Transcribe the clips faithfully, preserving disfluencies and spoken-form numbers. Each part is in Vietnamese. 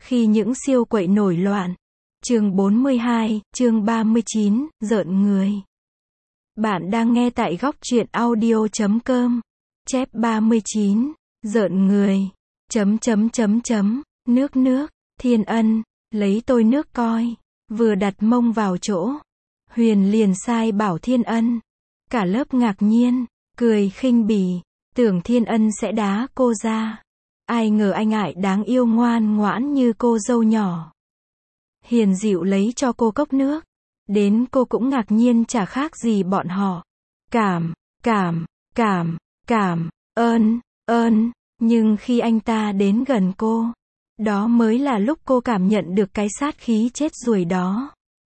Khi những siêu quậy nổi loạn. Chương bốn mươi hai, chương ba mươi chín, rợn người. Bạn đang nghe tại góc truyện audio chấm com. Chép ba mươi chín, rợn người. Chấm chấm chấm chấm, nước nước, Thiên Ân, lấy tôi nước coi. Vừa đặt mông vào chỗ. Huyền liền sai bảo Thiên Ân. Cả lớp ngạc nhiên, cười khinh bỉ, tưởng Thiên Ân sẽ đá cô ra. Ai ngờ anh ải đáng yêu ngoan ngoãn như cô dâu nhỏ. Hiền dịu lấy cho cô cốc nước. Đến cô cũng ngạc nhiên chả khác gì bọn họ. Cảm, cảm, cảm, cảm, ơn, ơn. Nhưng khi anh ta đến gần cô, đó mới là lúc cô cảm nhận được cái sát khí chết ruồi đó.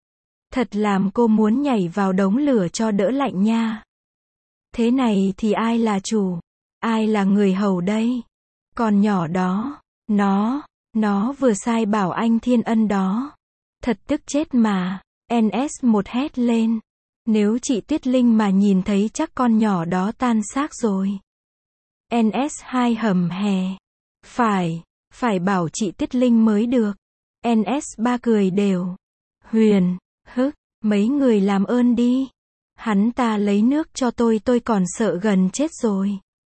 Thật làm cô muốn nhảy vào đống lửa cho đỡ lạnh nha. Thế này thì ai là chủ? Ai là người hầu đây? Con nhỏ đó, nó, nó vừa sai bảo anh Thiên Ân đó. Thật tức chết mà. en ét một hét lên. Nếu chị Tuyết Linh mà nhìn thấy chắc con nhỏ đó tan xác rồi. en ét hai hầm hè. Phải, phải bảo chị Tuyết Linh mới được. en ét ba cười đều. Huyền, hức, mấy người làm ơn đi. Hắn ta lấy nước cho tôi tôi còn sợ gần chết rồi.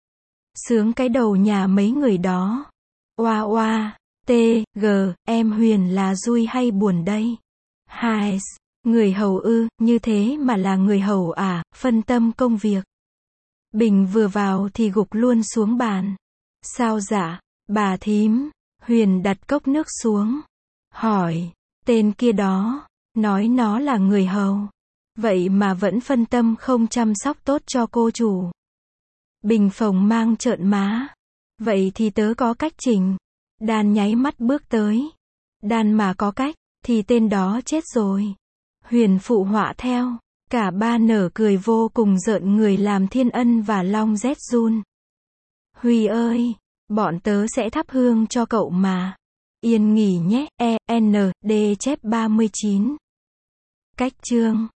Sướng cái đầu nhà mấy người đó. Oa oa, tê, gờ, em Huyền là vui hay buồn đây? Hai, người hầu ư, như thế mà là người hầu à, phân tâm công việc. Bình vừa vào thì gục luôn xuống bàn. Sao dạ, bà thím? Huyền đặt cốc nước xuống. Hỏi, tên kia đó, nói nó là người hầu. Vậy mà vẫn phân tâm không chăm sóc tốt cho cô chủ. Bình phồng mang trợn má. Vậy thì tớ có cách chỉnh. Đan nháy mắt bước tới. Đan mà có cách, thì tên đó chết rồi. Huyền phụ họa theo. Cả ba nở cười vô cùng rợn người làm Thiên Ân và Long rét run. Huy ơi, bọn tớ sẽ thắp hương cho cậu mà. Yên nghỉ nhé, E, N, D chép ba mươi chín. Cách chương.